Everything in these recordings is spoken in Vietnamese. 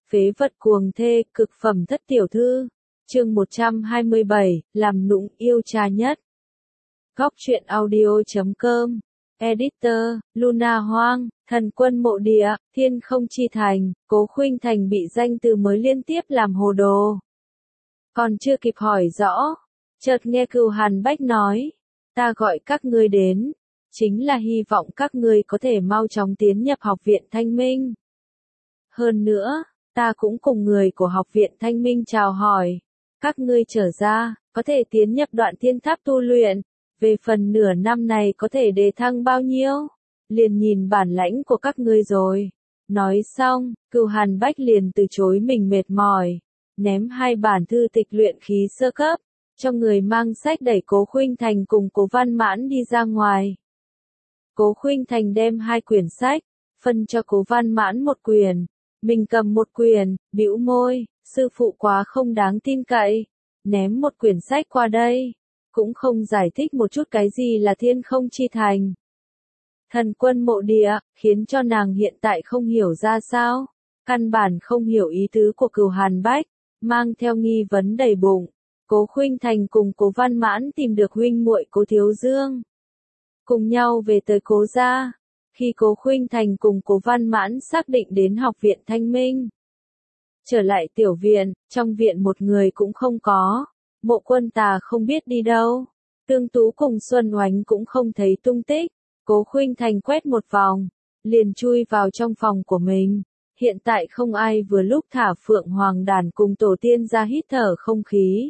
Phế vật cuồng thê, cực phẩm thất tiểu thư. Chương 127, làm nũng yêu cha nhất. Góc truyện audio.com. Editor, Luna Hoang, Thần Quân Mộ Địa, Thiên Không Chi Thành, Cố Khuynh Thành bị danh từ mới liên tiếp làm hồ đồ. Còn chưa kịp hỏi rõ, chợt nghe Cửu Hàn Bách nói, ta gọi các ngươi đến, chính là hy vọng các ngươi có thể mau chóng tiến nhập học viện Thanh Minh. Hơn nữa, ta cũng cùng người của học viện Thanh Minh chào hỏi, các ngươi trở ra, có thể tiến nhập Đoạn Thiên Tháp tu luyện, về phần nửa năm này có thể đề thăng bao nhiêu, liền nhìn bản lãnh của các ngươi rồi. Nói xong, Cửu Hàn Bách liền từ chối mình mệt mỏi, ném 2 bản thư tịch luyện khí sơ cấp, cho người mang sách đẩy Cố Khuynh Thành cùng Cố Văn Mãn đi ra ngoài. Cố Khuynh Thành đem 2 quyển sách, phân cho Cố Văn Mãn 1 quyển, mình cầm 1 quyển, bĩu môi, sư phụ quá không đáng tin cậy, ném 1 quyển sách qua đây, cũng không giải thích một chút cái gì là Thiên Không Chi Thành. Thần Quân Mộ Địa, khiến cho nàng hiện tại không hiểu ra sao, căn bản không hiểu ý tứ của Cửu Hàn Bách, mang theo nghi vấn đầy bụng. Cố Khuynh Thành cùng Cố Văn Mãn tìm được huynh muội Cố Thiếu Dương, cùng nhau về tới Cố gia. Khi Cố Khuynh Thành cùng Cố Văn Mãn xác định đến học viện Thanh Minh, trở lại tiểu viện, trong viện một người cũng không có, Mộ Quân Tà không biết đi đâu, Tương Tú cùng Xuân Oánh cũng không thấy tung tích. Cố Khuynh Thành quét một vòng, liền chui vào trong phòng của mình. Hiện tại không ai vừa lúc thả Phượng Hoàng đàn cùng tổ tiên ra hít thở không khí.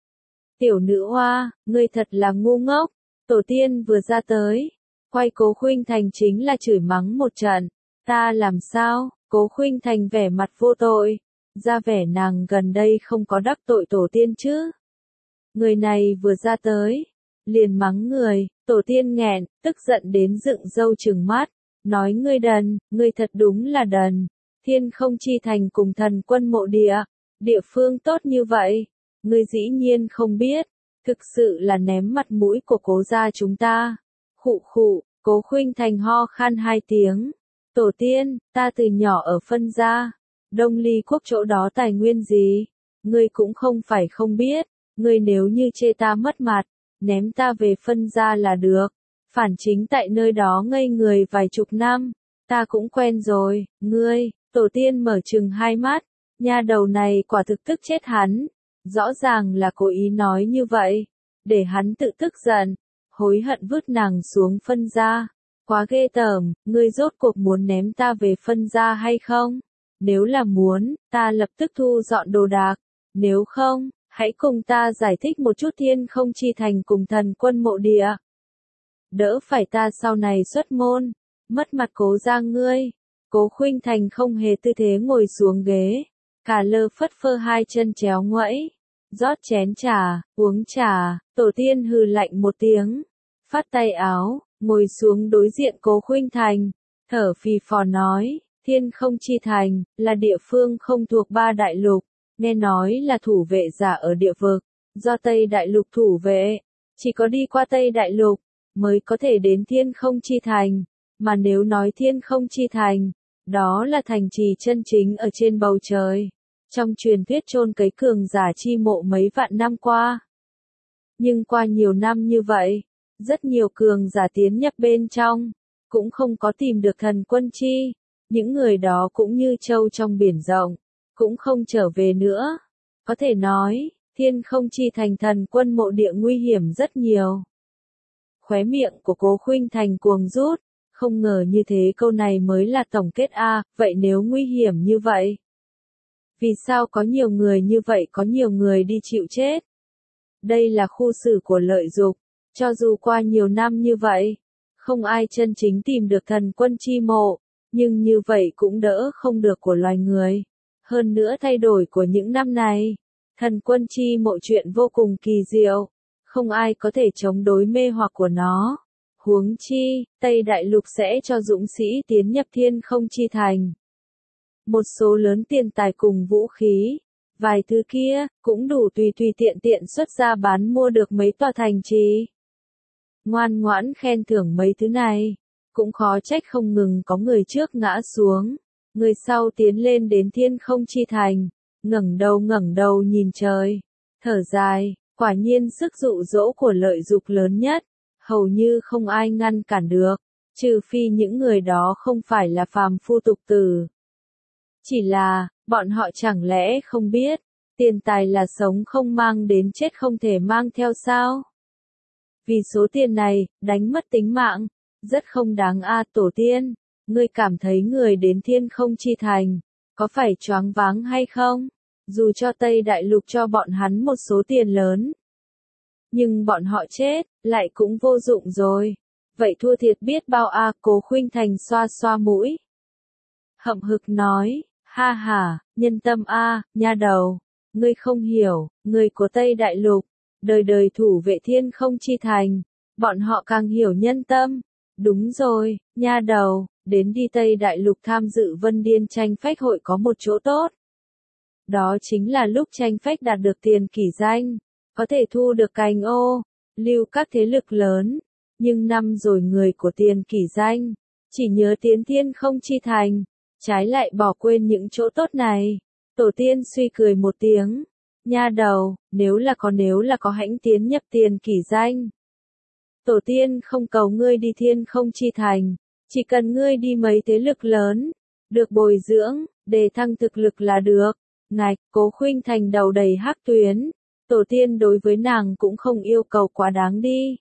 Tiểu nữ hoa, ngươi thật là ngu ngốc, tổ tiên vừa ra tới, quay Cố Khuynh Thành chính là chửi mắng một trận. Ta làm sao? Cố Khuynh Thành vẻ mặt vô tội, ra vẻ nàng gần đây không có đắc tội tổ tiên chứ. Người này vừa ra tới, liền mắng người, tổ tiên nghẹn, tức giận đến dựng râu trừng mắt, nói ngươi đần, ngươi thật đúng là đần. Thiên Không Chi Thành cùng Thần Quân Mộ Địa, địa phương tốt như vậy, ngươi dĩ nhiên không biết, thực sự là ném mặt mũi của Cố gia chúng ta. Khụ khụ, Cố Khuynh Thành ho khan 2 tiếng. Tổ tiên, ta từ nhỏ ở Phân gia, Đông Ly quốc chỗ đó tài nguyên gì, ngươi cũng không phải không biết, ngươi nếu như chê ta mất mặt, ném ta về Phân gia là được, phản chính tại nơi đó ngây người vài chục năm, ta cũng quen rồi. Ngươi, tổ tiên mở trừng 2 mắt, nha đầu này quả thực tức chết hắn, rõ ràng là cố ý nói như vậy, để hắn tự tức giận, hối hận vứt nàng xuống Phân gia. Quá ghê tởm, ngươi rốt cuộc muốn ném ta về Phân gia hay không? Nếu là muốn, ta lập tức thu dọn đồ đạc, nếu không, hãy cùng ta giải thích một chút Thiên Không Chi Thành cùng Thần Quân Mộ Địa. Đỡ phải ta sau này xuất môn, mất mặt Cố gia ngươi. Cố Khuynh Thành không hề tư thế ngồi xuống ghế, cả lơ phất phơ 2 chân chéo ngoẫy, rót chén trà, uống trà. Tổ tiên hừ lạnh một tiếng, phát tay áo, ngồi xuống đối diện Cố Khuynh Thành, thở phì phò nói, Thiên Không Chi Thành là địa phương không thuộc 3 đại lục, nghe nói là thủ vệ giả ở địa vực, do Tây Đại Lục thủ vệ, chỉ có đi qua Tây Đại Lục mới có thể đến Thiên Không Chi Thành, mà nếu nói Thiên Không Chi Thành, đó là thành trì chân chính ở trên bầu trời, trong truyền thuyết chôn cấy cường giả chi mộ mấy vạn năm qua. Nhưng qua nhiều năm như vậy, rất nhiều cường giả tiến nhập bên trong, cũng không có tìm được Thần Quân Chi, những người đó cũng như trâu trong biển rộng, cũng không trở về nữa. Có thể nói, Thiên Không Chi Thành Thần Quân Mộ Địa nguy hiểm rất nhiều. Khóe miệng của Cố Khuynh Thành cuồng rút, không ngờ như thế câu này mới là tổng kết a, vậy nếu nguy hiểm như vậy, vì sao có nhiều người như vậy, có nhiều người đi chịu chết? Đây là khu xử của lợi dục, cho dù qua nhiều năm như vậy, không ai chân chính tìm được Thần Quân Chi Mộ, nhưng như vậy cũng đỡ không được của loài người. Hơn nữa thay đổi của những năm này, Thần Quân Chi Mộ chuyện vô cùng kỳ diệu, không ai có thể chống đối mê hoặc của nó. Huống chi, Tây Đại Lục sẽ cho dũng sĩ tiến nhập Thiên Không Chi Thành một số lớn tiền tài cùng vũ khí, vài thứ kia cũng đủ tùy tùy tiện tiện xuất ra bán mua được mấy tòa thành trì. Ngoan ngoãn khen thưởng mấy thứ này, cũng khó trách không ngừng có người trước ngã xuống. Người sau tiến lên đến Thiên Không Chi Thành, ngẩng đầu nhìn trời, thở dài, quả nhiên sức dụ dỗ của lợi dục lớn nhất, hầu như không ai ngăn cản được, trừ phi những người đó không phải là phàm phu tục tử. Chỉ là, bọn họ chẳng lẽ không biết, tiền tài là sống không mang đến chết không thể mang theo sao? Vì số tiền này, đánh mất tính mạng, rất không đáng a. Tổ tiên, ngươi cảm thấy người đến Thiên Không Chi Thành, có phải choáng váng hay không? Dù cho Tây Đại Lục cho bọn hắn một số tiền lớn, nhưng bọn họ chết, lại cũng vô dụng rồi. Vậy thua thiệt biết bao a. Cố Khuynh Thành xoa xoa mũi, hậm hực nói, ha ha, nhân tâm a, nha đầu, ngươi không hiểu, người của Tây Đại Lục, đời đời thủ vệ Thiên Không Chi Thành, bọn họ càng hiểu nhân tâm. Đúng rồi, nha đầu, đến đi Tây Đại Lục tham dự Vân Điên tranh phách hội có một chỗ tốt. Đó chính là lúc tranh phách đạt được tiền kỷ danh, có thể thu được cành ô, lưu các thế lực lớn. Nhưng năm rồi người của tiền kỷ danh, chỉ nhớ tiến Thiên Không Chi Thành, trái lại bỏ quên những chỗ tốt này. Tổ tiên suy cười một tiếng, nha đầu, nếu là có hãnh tiến nhập tiền kỷ danh. Tổ tiên không cầu ngươi đi Thiên Không Chi Thành, chỉ cần ngươi đi mấy thế lực lớn, được bồi dưỡng, đề thăng thực lực là được. Ngạch, Cố Khuynh Thành đầu đầy hắc tuyến, tổ tiên đối với nàng cũng không yêu cầu quá đáng đi.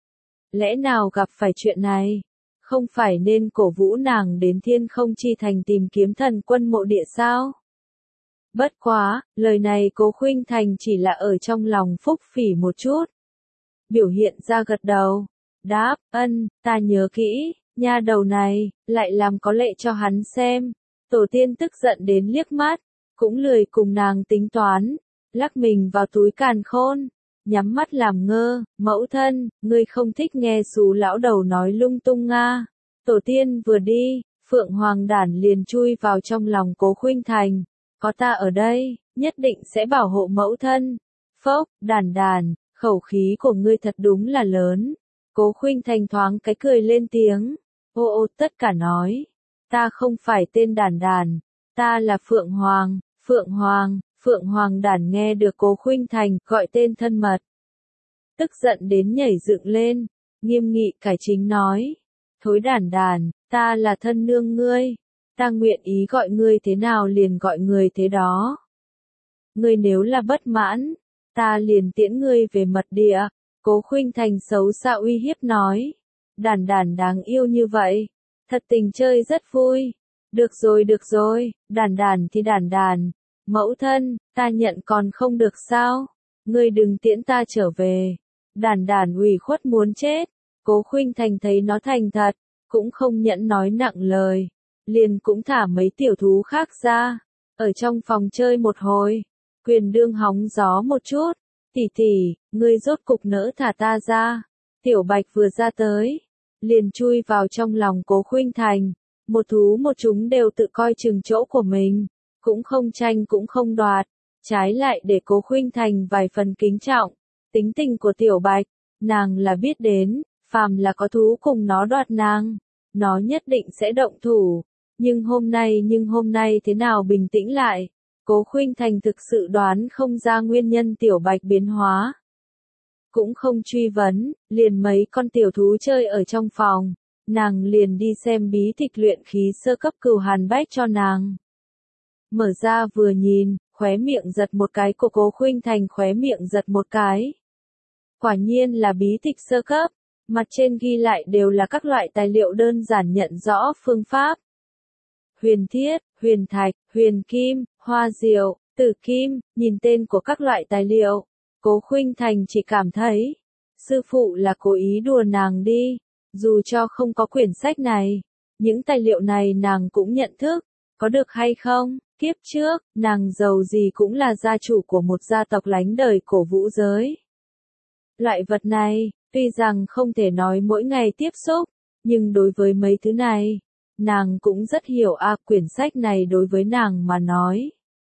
Lẽ nào gặp phải chuyện này, không phải nên cổ vũ nàng đến Thiên Không Chi Thành tìm kiếm thần quân mộ địa sao? Bất quá, lời này Cố Khuynh Thành chỉ là ở trong lòng phúc phỉ một chút. Biểu hiện ra gật đầu, đáp, ân, ta nhớ kỹ, nha đầu này, lại làm có lệ cho hắn xem. Tổ tiên tức giận đến liếc mắt, cũng lười cùng nàng tính toán, lắc mình vào túi càn khôn, nhắm mắt làm ngơ, mẫu thân, ngươi không thích nghe xú lão đầu nói lung tung nga. Tổ tiên vừa đi, Phượng Hoàng Đản liền chui vào trong lòng Cố Khuynh Thành, có ta ở đây, nhất định sẽ bảo hộ mẫu thân. Phốc, Đản, khẩu khí của ngươi thật đúng là lớn. Cố Khuynh Thành thoáng cái cười lên tiếng, ô tất cả nói, ta không phải tên Đản, ta là Phượng Hoàng. Phượng Hoàng Đản nghe được Cố Khuynh Thành gọi tên thân mật, tức giận đến nhảy dựng lên, nghiêm nghị cải chính nói, thối Đản, ta là thân nương ngươi, ta nguyện ý gọi ngươi thế nào liền gọi ngươi thế đó. Ngươi nếu là bất mãn, ta liền tiễn ngươi về mật địa. Cố Khuynh Thành xấu xa uy hiếp nói, Đản đáng yêu như vậy, thật tình chơi rất vui. Được rồi, Đản thì Đản, mẫu thân, ta nhận còn không được sao? Ngươi đừng tiễn ta trở về. Đản ủy khuất muốn chết. Cố Khuynh Thành thấy nó thành thật, cũng không nhẫn nói nặng lời, liền cũng thả mấy tiểu thú khác ra, ở trong phòng chơi một hồi, quyền đương hóng gió một chút. Tỷ, ngươi rốt cục nỡ thả ta ra. Tiểu Bạch vừa ra tới, liền chui vào trong lòng Cố Khuynh Thành, một thú một chúng đều tự coi chừng chỗ của mình, cũng không tranh cũng không đoạt, trái lại để Cố Khuynh Thành vài phần kính trọng. Tính tình của Tiểu Bạch, nàng là biết đến, phàm là có thú cùng nó đoạt nàng, nó nhất định sẽ động thủ. Nhưng hôm nay thế nào bình tĩnh lại? Cố Khuynh Thành thực sự đoán không ra nguyên nhân Tiểu Bạch biến hóa. Cũng không truy vấn, liền mấy con tiểu thú chơi ở trong phòng, nàng liền đi xem bí tịch luyện khí sơ cấp Cửu Hàn Bách cho nàng. Mở ra vừa nhìn, khóe miệng giật một cái của Cố Khuynh Thành khóe miệng giật một cái. Quả nhiên là bí tịch sơ cấp, mặt trên ghi lại đều là các loại tài liệu đơn giản nhận rõ phương pháp. Huyền thiết, huyền thạch, huyền kim, hoa diệu, tử kim, nhìn tên của các loại tài liệu, Cố Khuynh Thành chỉ cảm thấy, sư phụ là cố ý đùa nàng đi, dù cho không có quyển sách này, những tài liệu này nàng cũng nhận thức, có được hay không? Kiếp trước, nàng giàu gì cũng là gia chủ của một gia tộc lánh đời cổ vũ giới. Loại vật này, tuy rằng không thể nói mỗi ngày tiếp xúc, nhưng đối với mấy thứ này, nàng cũng rất hiểu quyển sách này đối với nàng mà nói.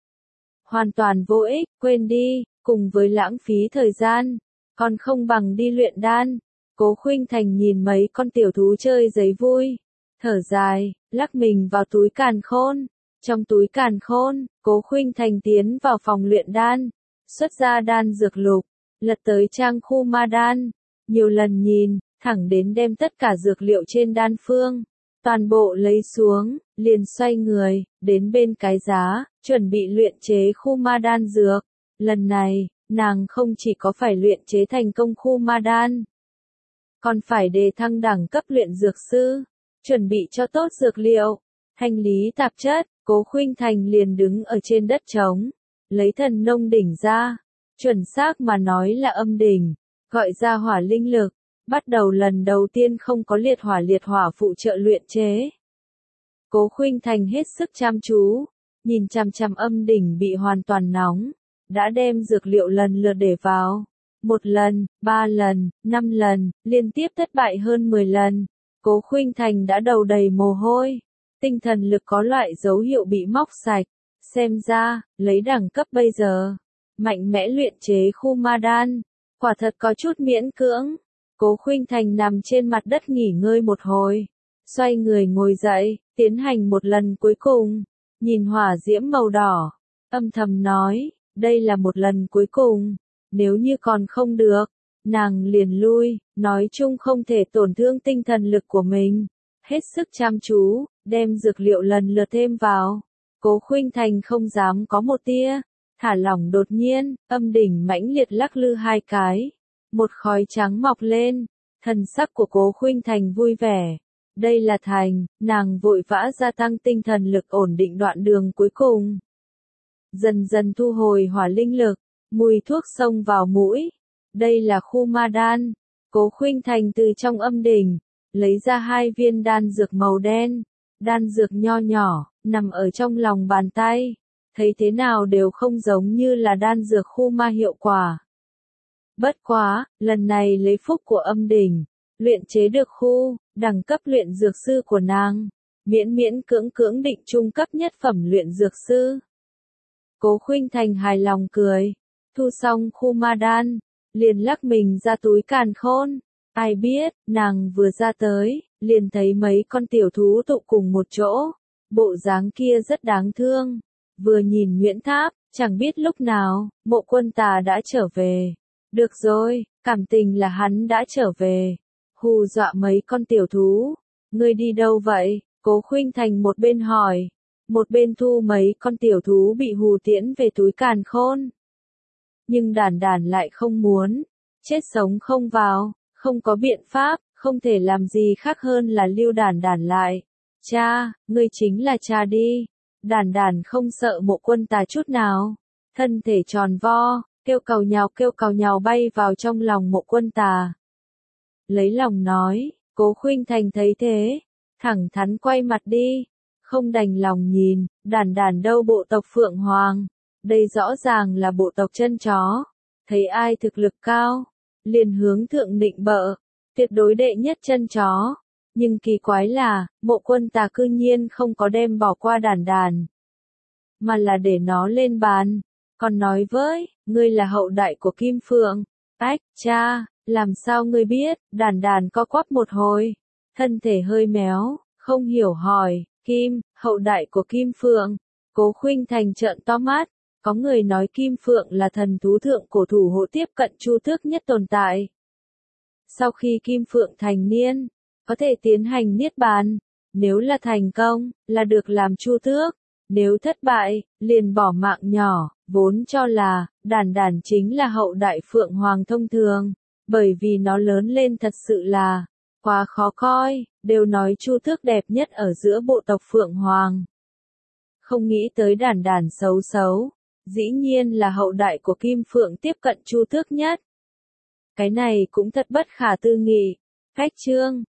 Hoàn toàn vô ích, quên đi, cùng với lãng phí thời gian, còn không bằng đi luyện đan. Cố Khuynh Thành nhìn mấy con tiểu thú chơi giấy vui, thở dài, lắc mình vào túi càn khôn, Trong túi càn khôn, Cố Khuynh Thành tiến vào phòng luyện đan, xuất ra đan dược lục, lật tới trang khu ma đan, nhiều lần nhìn, thẳng đến đem tất cả dược liệu trên đan phương, toàn bộ lấy xuống, liền xoay người, đến bên cái giá, chuẩn bị luyện chế khu ma đan dược. Lần này, nàng không chỉ có phải luyện chế thành công khu ma đan, còn phải đề thăng đẳng cấp luyện dược sư, chuẩn bị cho tốt dược liệu, thanh lý tạp chất. Cố Khuynh Thành liền đứng ở trên đất trống, lấy thần nông đỉnh ra, chuẩn xác mà nói là âm đỉnh, gọi ra hỏa linh lực, bắt đầu lần đầu tiên không có liệt hỏa phụ trợ luyện chế. Cố Khuynh Thành hết sức chăm chú, nhìn chằm chằm âm đỉnh bị hoàn toàn nóng, đã đem dược liệu lần lượt để vào. 1 lần, 3 lần, 5 lần, liên tiếp thất bại hơn 10 lần. Cố Khuynh Thành đã đầu đầy mồ hôi, tinh thần lực có loại dấu hiệu bị móc sạch. Xem ra, lấy đẳng cấp bây giờ, mạnh mẽ luyện chế khu ma đan, quả thật có chút miễn cưỡng. Cố Khuynh Thành nằm trên mặt đất nghỉ ngơi một hồi, xoay người ngồi dậy, tiến hành một lần cuối cùng, nhìn hỏa diễm màu đỏ, âm thầm nói, đây là một lần cuối cùng, nếu như còn không được, nàng liền lui, nói chung không thể tổn thương tinh thần lực của mình, hết sức chăm chú, đem dược liệu lần lượt thêm vào. Cố Khuynh Thành không dám có một tia thả lỏng, đột nhiên, âm đỉnh mãnh liệt lắc lư 2 cái, một khói trắng mọc lên, thần sắc của Cố Khuynh Thành vui vẻ. Đây là thành, nàng vội vã gia tăng tinh thần lực ổn định đoạn đường cuối cùng. Dần dần thu hồi hỏa linh lực, mùi thuốc xông vào mũi. Đây là khu ma đan. Cố Khuynh Thành từ trong âm đỉnh, lấy ra 2 viên đan dược màu đen. Đan dược nho nhỏ, nằm ở trong lòng bàn tay. Thấy thế nào đều không giống như là đan dược khu ma hiệu quả. Bất quá, lần này lấy phúc của âm đỉnh, luyện chế được khu, đẳng cấp luyện dược sư của nàng, miễn miễn cưỡng định trung cấp nhất phẩm luyện dược sư. Cố Khuynh Thành hài lòng cười, thu xong khu ma đan, liền lắc mình ra túi càn khôn. Ai biết, nàng vừa ra tới, liền thấy mấy con tiểu thú tụ cùng một chỗ, bộ dáng kia rất đáng thương. Vừa nhìn Nguyễn Tháp, chẳng biết lúc nào, Mộ Quân Tà đã trở về. Được rồi, cảm tình là hắn đã trở về. Hù dọa mấy con tiểu thú. Ngươi đi đâu vậy? Cố Khuynh Thành một bên hỏi, một bên thu mấy con tiểu thú bị hù tiễn về túi càn khôn. Nhưng Đản Đản lại không muốn, chết sống không vào, không có biện pháp, không thể làm gì khác hơn là lưu Đản Đản lại. Cha, ngươi chính là cha đi. Đản Đản không sợ Mộ Quân Tà chút nào, thân thể tròn vo, kêu cào nhào bay vào trong lòng Mộ Quân Tà. Lấy lòng nói, Cố Khuynh Thành thấy thế, thẳng thắn quay mặt đi, không đành lòng nhìn, Đản Đản đâu bộ tộc Phượng Hoàng, đây rõ ràng là bộ tộc chân chó, thấy ai thực lực cao, liền hướng thượng nịnh bợ, tuyệt đối đệ nhất chân chó. Nhưng kỳ quái là, Mộ Quân Tà cư nhiên không có đem bỏ qua Đản Đản, mà là để nó lên bàn, còn nói với, ngươi là hậu đại của Kim Phượng. Ách, cha, làm sao ngươi biết? Đản Đản co quắp một hồi, thân thể hơi méo, không hiểu hỏi, hậu đại của Kim Phượng. Cố Khuynh Thành trợn to mắt, có người nói Kim Phượng là thần thú thượng cổ thủ hộ tiếp cận Chu Tước nhất tồn tại. Sau khi Kim Phượng thành niên, có thể tiến hành niết bàn, nếu là thành công, là được làm Chu Tước, nếu thất bại, liền bỏ mạng nhỏ, vốn cho là, Đản Đản chính là hậu đại Phượng Hoàng thông thường, bởi vì nó lớn lên thật sự là quá khó coi, đều nói Chu Tước đẹp nhất ở giữa bộ tộc Phượng Hoàng. Không nghĩ tới Đản Đản xấu, dĩ nhiên là hậu đại của Kim Phượng tiếp cận Chu Tước nhất. Cái này cũng thật bất khả tư nghị. Cách chương